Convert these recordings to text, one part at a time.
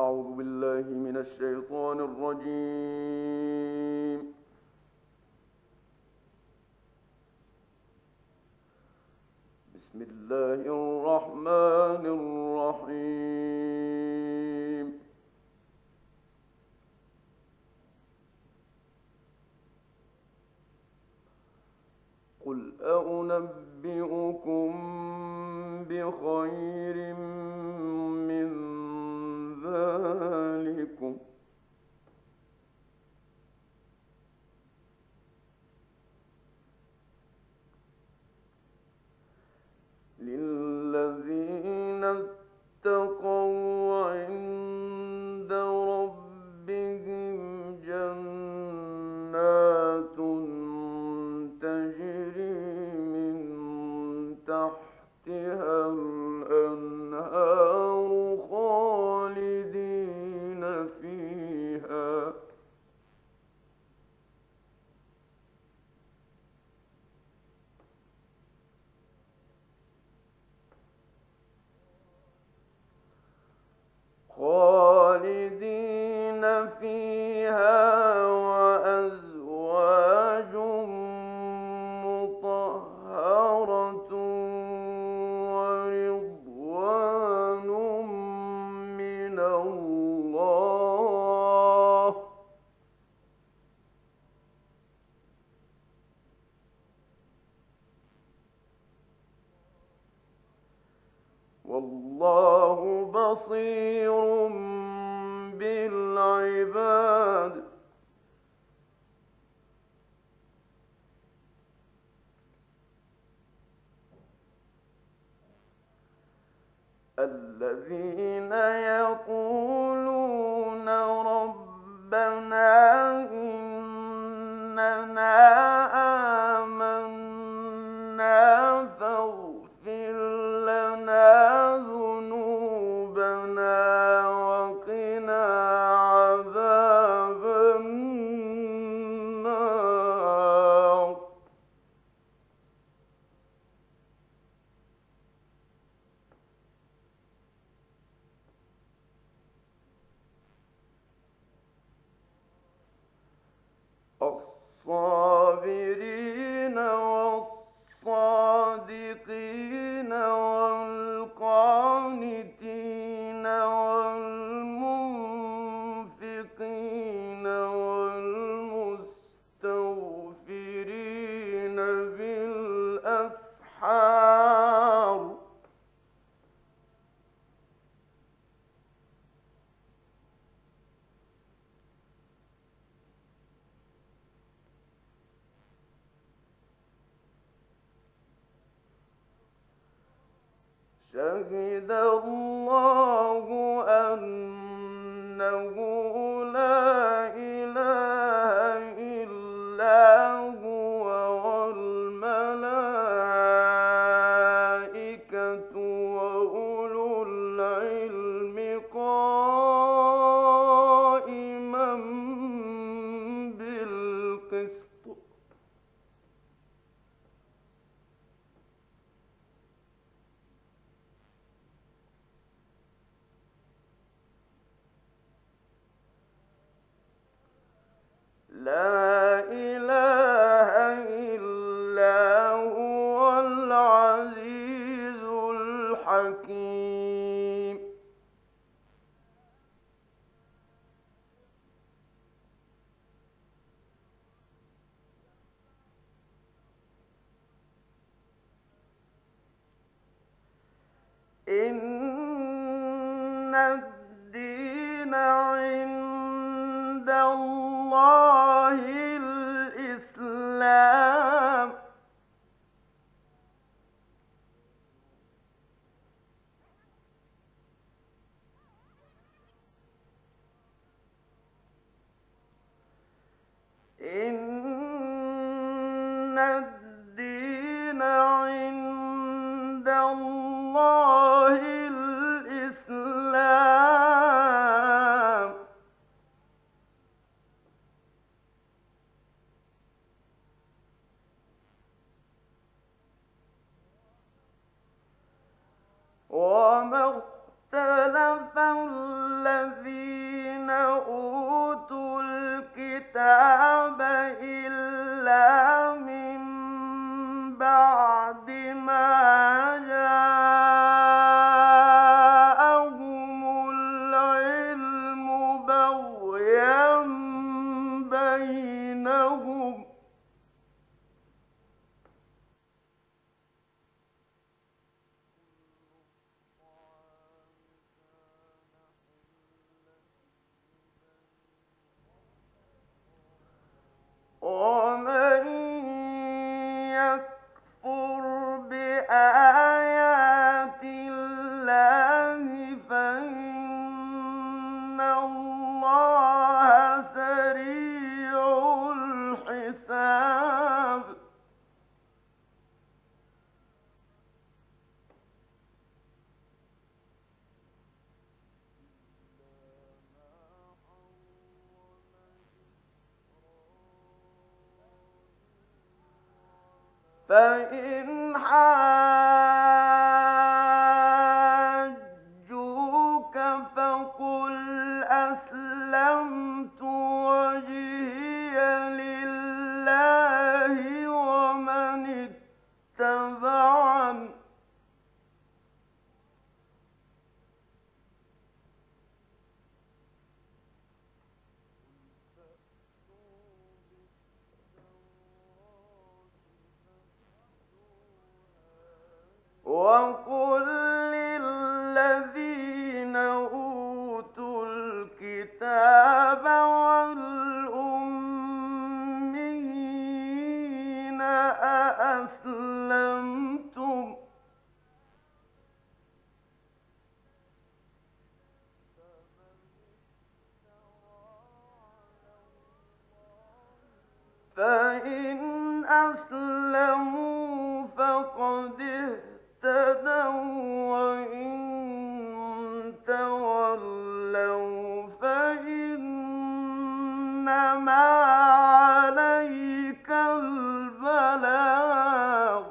أعوذ بالله من الشيطان الرجيم. بسم الله الرحمن الرحيم. قل أنبئكم بخير من ذلكم للذين اتقوا عند ربهم جنات تجري من تحتها الأنهار خالدين فيها وأزواج مطهرة ورضوان من الله والله بصير بالعباد. الذين يقولون ربنا إننا آمنا فاغفر لنا ذنوبنا وقنا عذاب النار. الصابرين والصادقين والقانتين والمنفقين والمستغفرين بالأسحار. شهد الله أنه لا إله إلا هو والملائكة وأولو العلم قائما بالقسط. لا إله إلا هو العزيز الحكيم. إن الدين عند الله الإسلام. إن الدين عند الله الإسلام. وما اختلف الذين فإن حاجوك فقل أسلمت وجهي لله ومن اتبعني وقل للذين أوتوا الكتاب والأميين أأسلمتم فإن أسلموا فقد اهتدوا وإن تولوا فإنما عليك البلاغ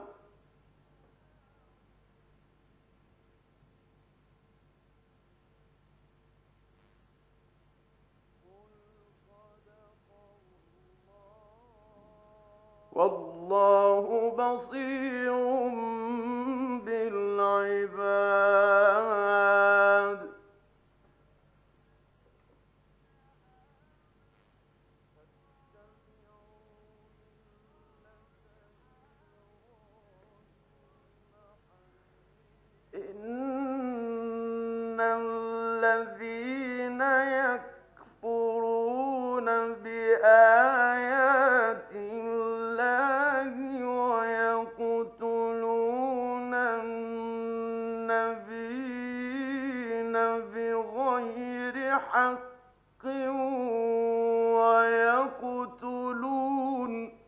والله بصير بالعباد إن الذين يكفرون بآيات الله ويقتلون النبيين بغير حق ويقتلون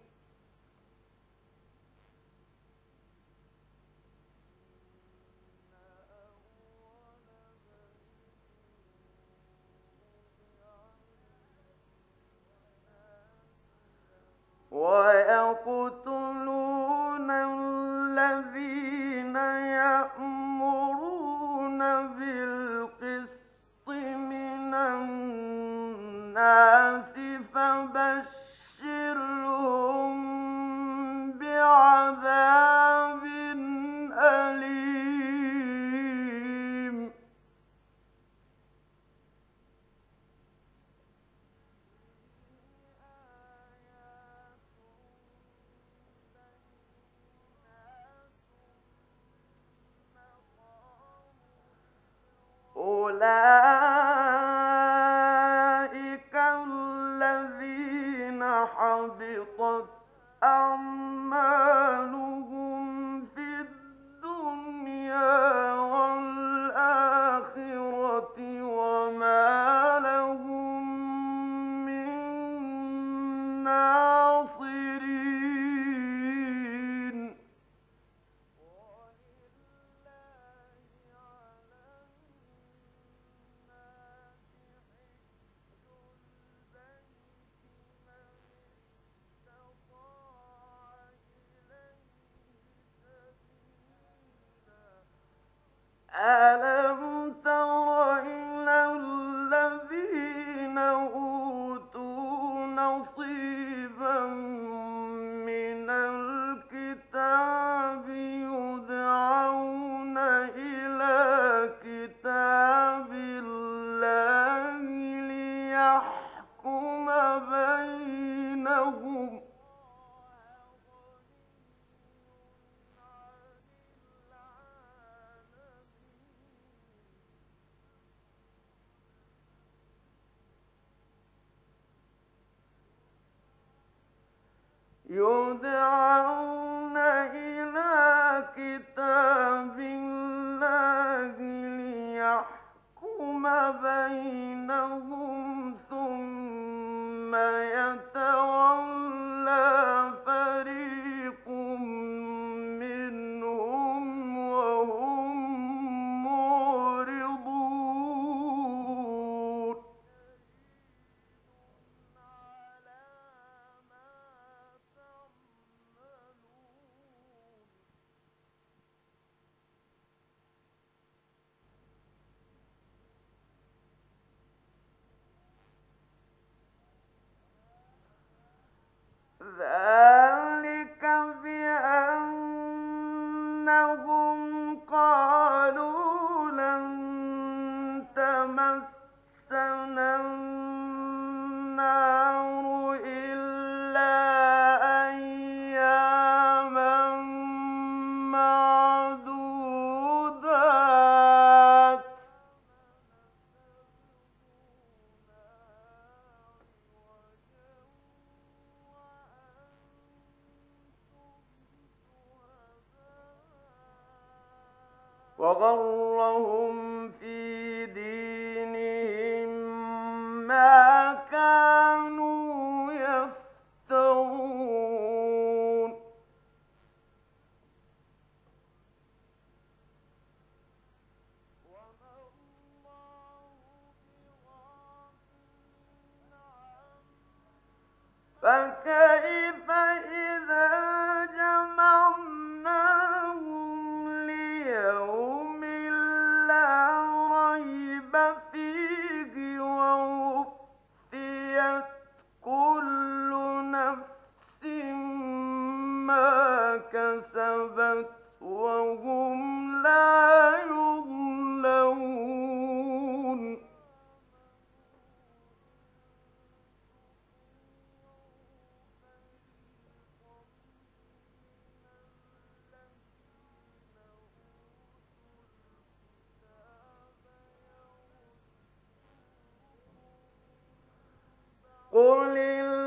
الذين يأمرون بالقسط من الناس فبشرهم بعذاب أليم أولئك الذين حبطت أعمالهم في الدنيا والآخرة وما لهم من ناصرين ألم تر إلى الذين أوتوا نصيبا من الكتاب يدعون إلى كتاب الله ليحكم بينهم يدعون إلى كتاب الله ليحكم بينهم ثم يتولى فريق منهم وهم معرضون وغرهم في دينهم ما كانوا يفترون فكيف إذا جمعناهم ليوم لا ريب فيه ووفيت كل نفس ما كسبت وهم لا يظلمون قل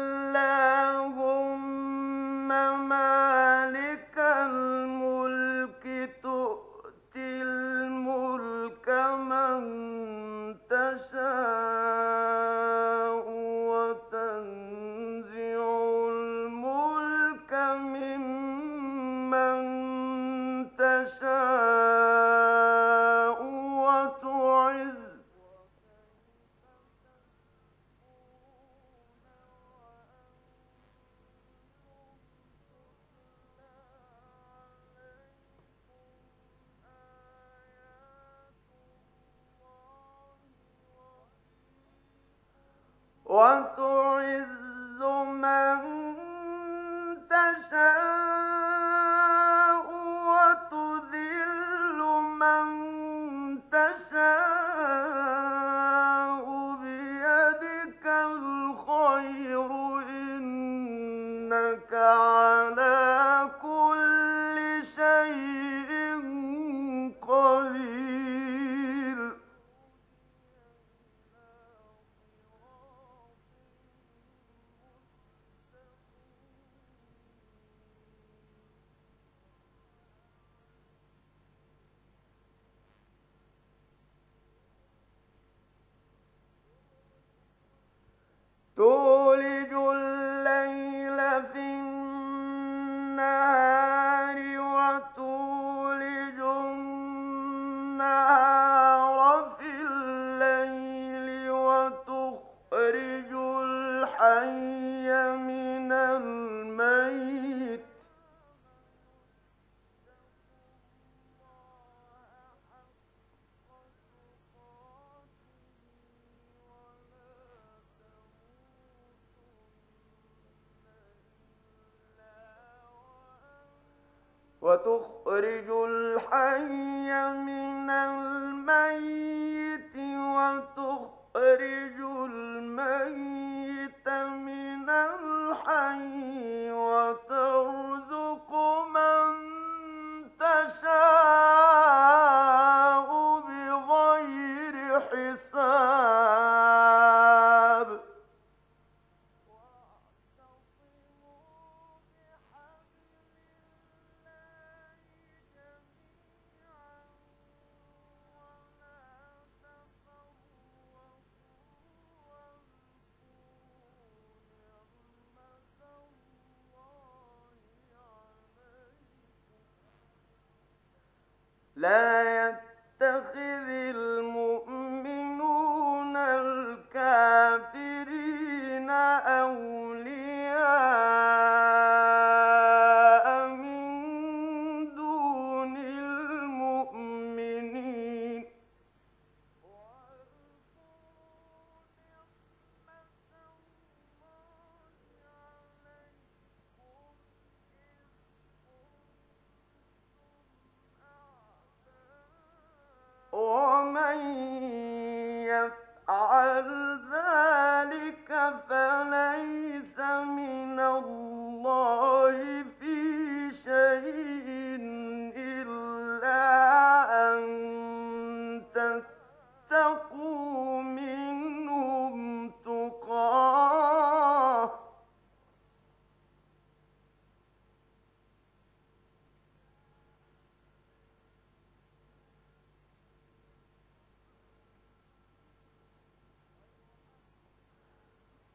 اللهم مالك الملك تؤتي الملك من تشاء وتنزع الملك ممن تشاء وتعز من تشاء وتذل من تشاء بيدك الخير إنك على كل شيء قدير تولج الليل في النهار وتولج النهار في الليل وتخرج الحي من الميت وتخرج الحي من الميت وتخرج الميت من الحي وترزق من تشاء بغير حساب لا يتخذ المؤمنون الكافرين أولياء من دون المؤمنين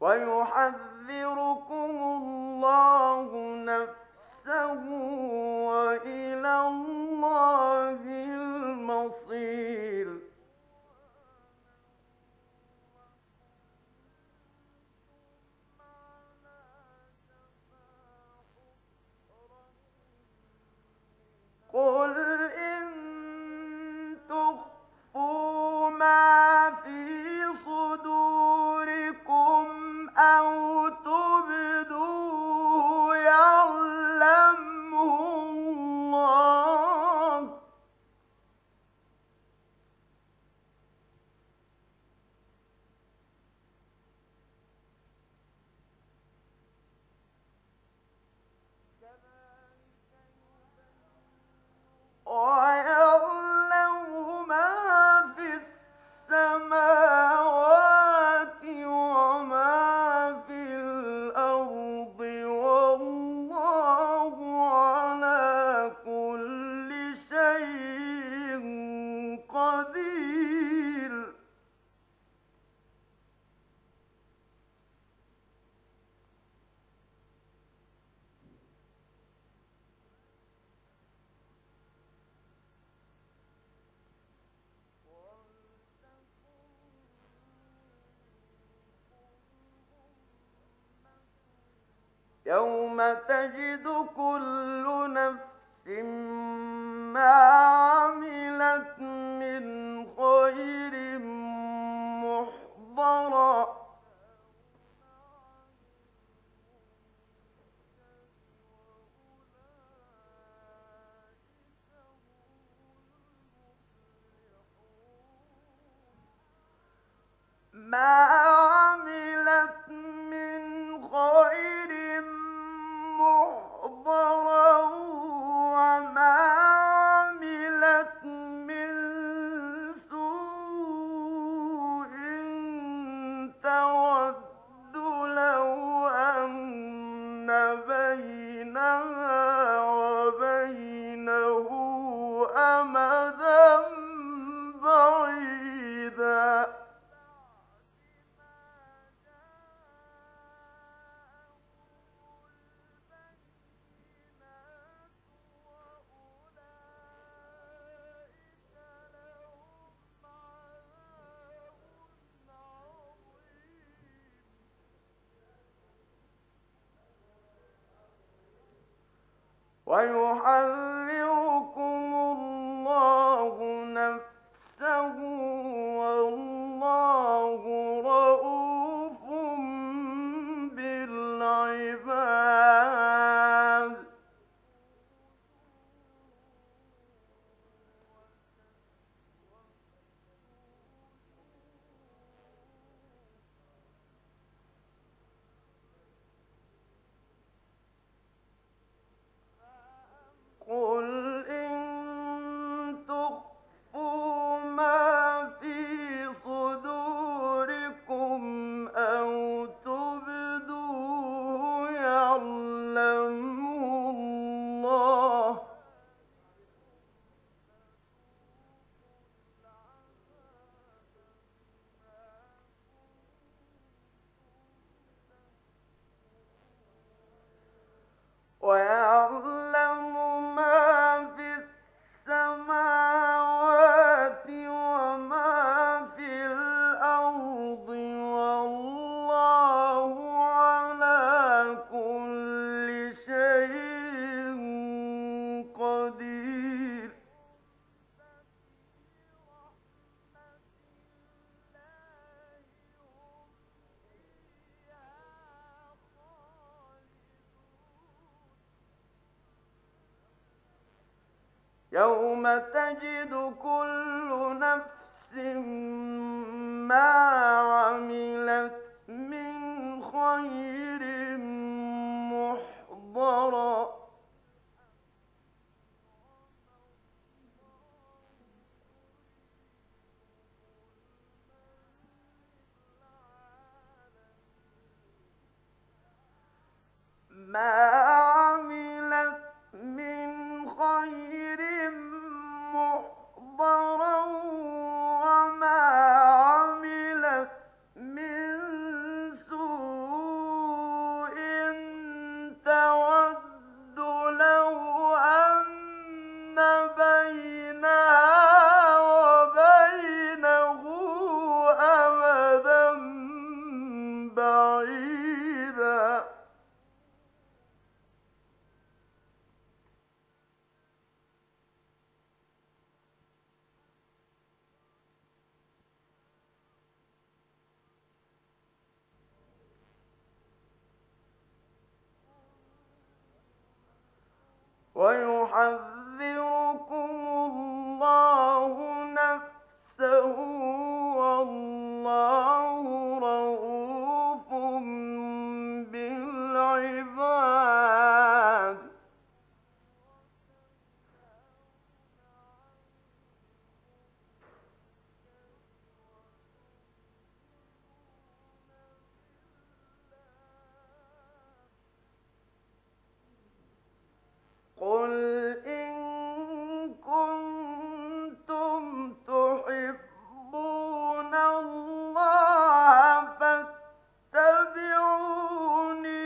ويحذركم الله نفسه وإلى الله المصير. قل إن تخفوا ما في صدوركم أو تبدوه يعلمه الله، ويعلم ما في السماوات وما في الأرض، والله على كل شيء قدير. يوم تجد كل نفس ما عملت من خير محضرا، ما عملت من خير محضرا وما عملت من سوء تود لو أن بينها وبينه أمدا بعيدا. ويحذركم الله نفسه والله رءوف بالعباد. قل إن تخفوا ما في صدوركم أو تبدوه يعلمه الله، ويعلم ما في السماوات وما في الأرض، والله على كل شيء قدير. يوم تجد كل نفس ما عملت من خير محضرا ما عملت من خير محضرا وما عملت من سوء ويحذركم الله نفسه والله رءوف بالعباد. قل إن كنتم تحبون الله فاتبعوني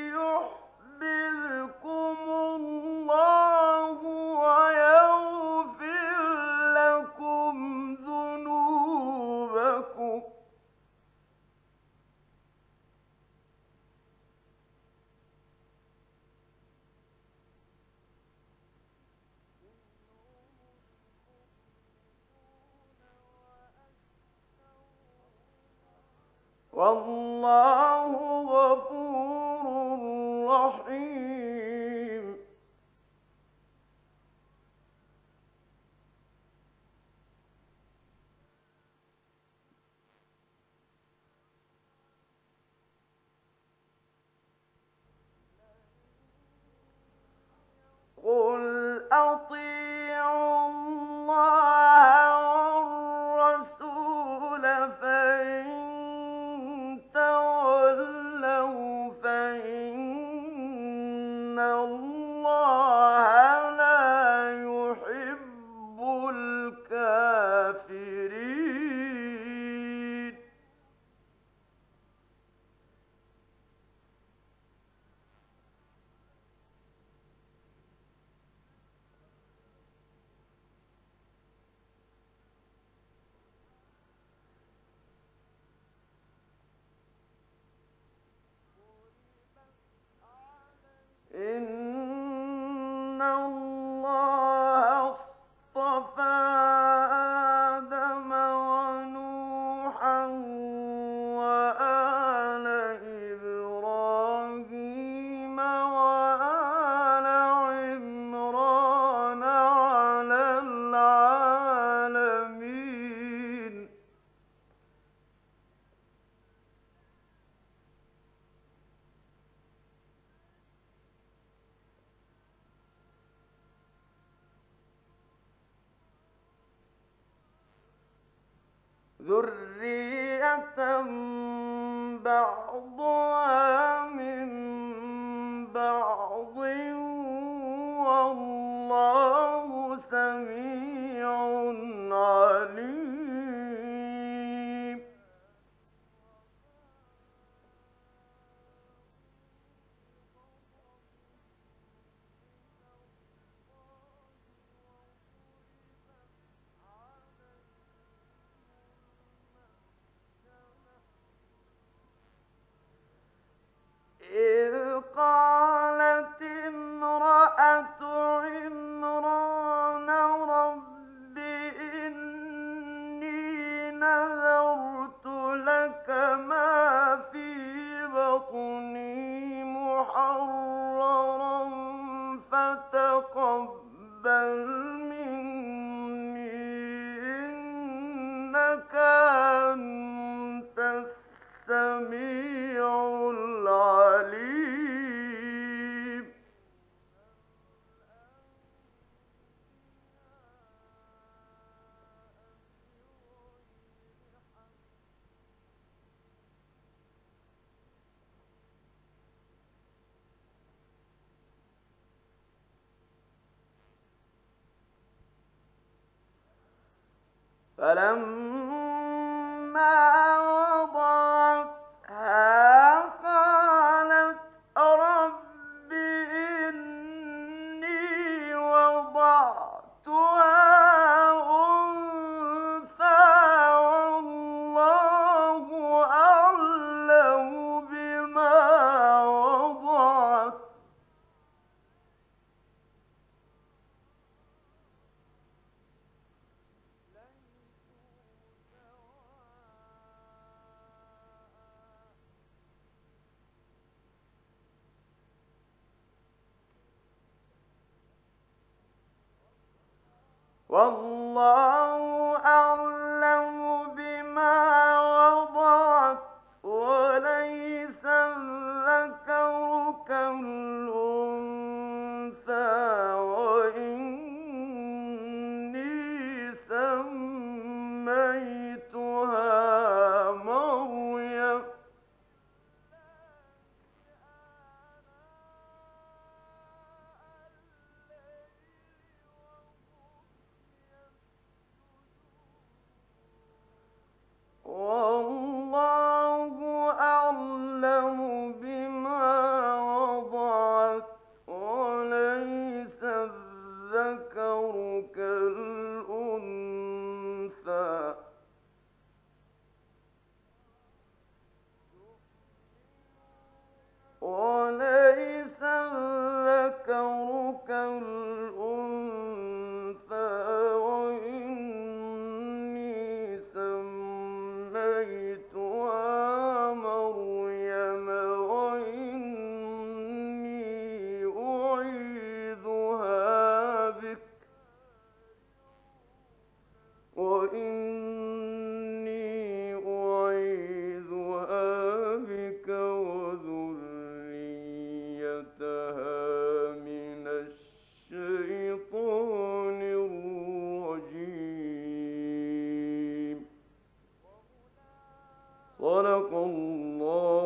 يحببكم الله ويغفر لكم ذنوبكم. والله غفور رحيم. قل أطيعوا الله والرسول فإن تولوا فإن الله لا يحب الكافرين. إن الله اصطفى آدم ونوحا وآل إبراهيم وآل عمران على العالمين. ذرية بعضها من بعض والله سميع عليم. إذ قالت امرأة عمران رب إني نذرت لك ما في بطني محررا فتقبل مني إنك أنت السميع العليم. فلما وضعتها قالت رب إني وضعتها أنثى والله أعلم بما وضعت والله أعلم بما وضعت وليس الذكر كالأنثى وإني سميتها مريم والله أعلم بما وضعت وليس الذكر كالأنثى وليس الذكر كالأنثى وإني سميتها مريم وإني أعيذها بك وإني أعيذها بك وذريتها من الشيطان الرجيم صدق الله